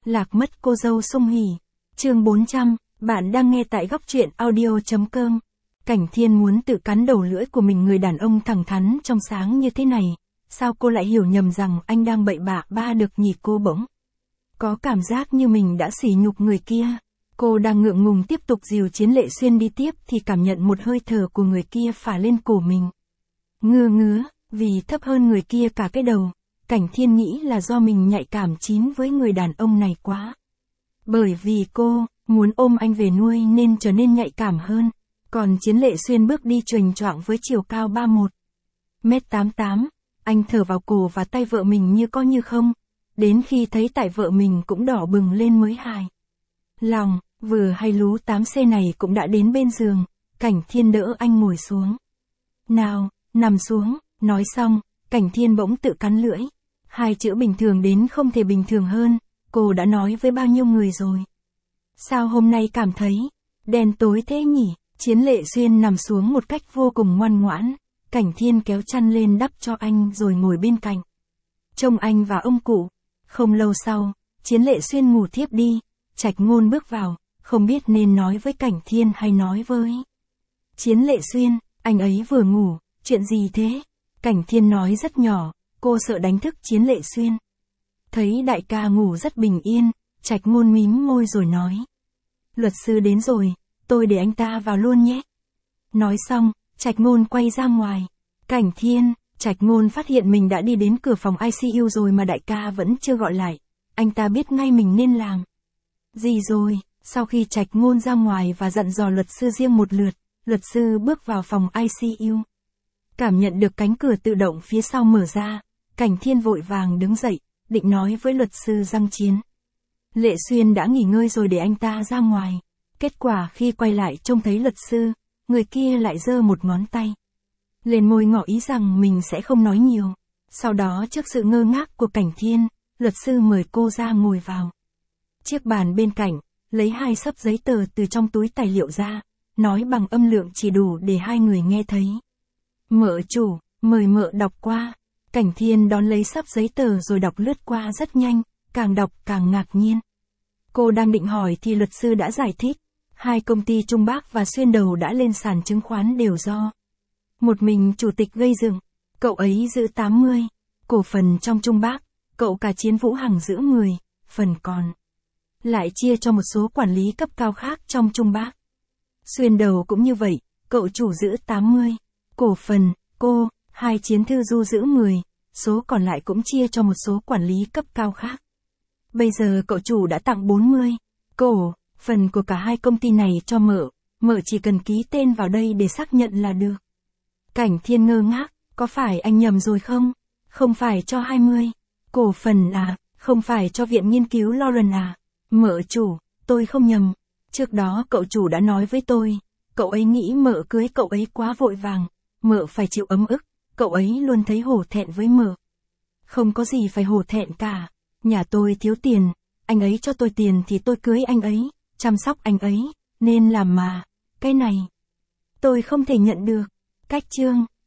Lạc mất cô dâu sung hỉ. Chương 400, bạn đang nghe tại góc truyện audio.com. Cảnh Thiên muốn tự cắn đầu lưỡi của mình, người đàn ông thẳng thắn trong sáng như thế này. Sao cô lại hiểu nhầm rằng anh đang bậy bạ ba được nhỉ? Cô bỗng có cảm giác như mình đã sỉ nhục người kia. Cô đang ngượng ngùng tiếp tục dìu Chiến Lệ Xuyên đi tiếp thì cảm nhận một hơi thở của người kia phả lên cổ mình. Ngứa, vì thấp hơn người kia cả cái đầu. Cảnh Thiên nghĩ là do mình nhạy cảm chín với người đàn ông này quá. Bởi vì cô muốn ôm anh về nuôi nên trở nên nhạy cảm hơn. Còn Chiến Lệ Xuyên bước đi chuyền choạng với chiều cao 31m88. Anh thở vào cổ và tay vợ mình như có như không. Đến khi thấy tại vợ mình cũng đỏ bừng lên mới hài lòng. Vừa hay lú 8C này cũng đã đến bên giường. Cảnh Thiên đỡ anh ngồi xuống. Nào, nằm xuống. Nói xong, Cảnh Thiên bỗng tự cắn lưỡi. Hai chữ bình thường đến không thể bình thường hơn. Cô đã nói với bao nhiêu người rồi. Sao hôm nay cảm thấy đen tối thế nhỉ? Chiến Lệ Xuyên nằm xuống một cách vô cùng ngoan ngoãn. Cảnh Thiên kéo chăn lên đắp cho anh rồi ngồi bên cạnh. Trông anh và ông cụ. Không lâu sau, Chiến Lệ Xuyên ngủ thiếp đi. Trạch Ngôn bước vào, không biết nên nói với Cảnh Thiên hay nói với Chiến Lệ Xuyên. Anh ấy vừa ngủ, chuyện gì thế? Cảnh Thiên nói rất nhỏ, cô sợ đánh thức Chiến Lệ Xuyên. Thấy đại ca ngủ rất bình yên, Trạch Ngôn mím môi rồi nói. Luật sư đến rồi, tôi để anh ta vào luôn nhé. Nói xong, Trạch Ngôn quay ra ngoài. Cảnh Thiên, Trạch Ngôn phát hiện mình đã đi đến cửa phòng ICU rồi mà đại ca vẫn chưa gọi lại. Anh ta biết ngay mình nên làm gì rồi. Sau khi Trạch Ngôn ra ngoài và dặn dò luật sư riêng một lượt, luật sư bước vào phòng ICU. Cảm nhận được cánh cửa tự động phía sau mở ra, Cảnh Thiên vội vàng đứng dậy, định nói với luật sư Giang Chiến. Lệ Xuyên đã nghỉ ngơi rồi để anh ta ra ngoài. Kết quả khi quay lại trông thấy luật sư, người kia lại giơ một ngón tay lên môi ngỏ ý rằng mình sẽ không nói nhiều. Sau đó trước sự ngơ ngác của Cảnh Thiên, luật sư mời cô ra ngồi vào chiếc bàn bên cạnh, lấy 2 xấp giấy tờ từ trong túi tài liệu ra, nói bằng âm lượng chỉ đủ để hai người nghe thấy. Mợ chủ, mời mợ đọc qua. Cảnh Thiên đón lấy xấp giấy tờ rồi đọc lướt qua rất nhanh, càng đọc càng ngạc nhiên. Cô đang định hỏi thì luật sư đã giải thích. 2 công ty Trung Bắc và Xuyên Đầu đã lên sàn chứng khoán đều do một mình chủ tịch gây dựng. Cậu ấy giữ 80 cổ phần trong Trung Bắc, cậu cả Chiến Vũ Hằng giữ 10 phần còn lại chia cho một số quản lý cấp cao khác trong Trung Bắc. Xuyên Đầu cũng như vậy, cậu chủ giữ 80 cổ phần, cô, Hai Chiến Thư Du giữ 10, số còn lại cũng chia cho một số quản lý cấp cao khác. Bây giờ cậu chủ đã tặng 40 cổ phần của cả 2 công ty này cho mợ chỉ cần ký tên vào đây để xác nhận là được. Cảnh Thiên ngơ ngác, có phải anh nhầm rồi không? Không phải cho 20 cổ phần à? Không phải cho viện nghiên cứu Lauren à? Mợ chủ, tôi không nhầm. Trước đó cậu chủ đã nói với tôi, cậu ấy nghĩ mợ cưới cậu ấy quá vội vàng, mợ phải chịu ấm ức, cậu ấy luôn thấy hổ thẹn với mợ. Không có gì phải hổ thẹn cả, nhà tôi thiếu tiền, anh ấy cho tôi tiền thì tôi cưới anh ấy, chăm sóc anh ấy, nên làm mà, cái này tôi không thể nhận được. Cách chương,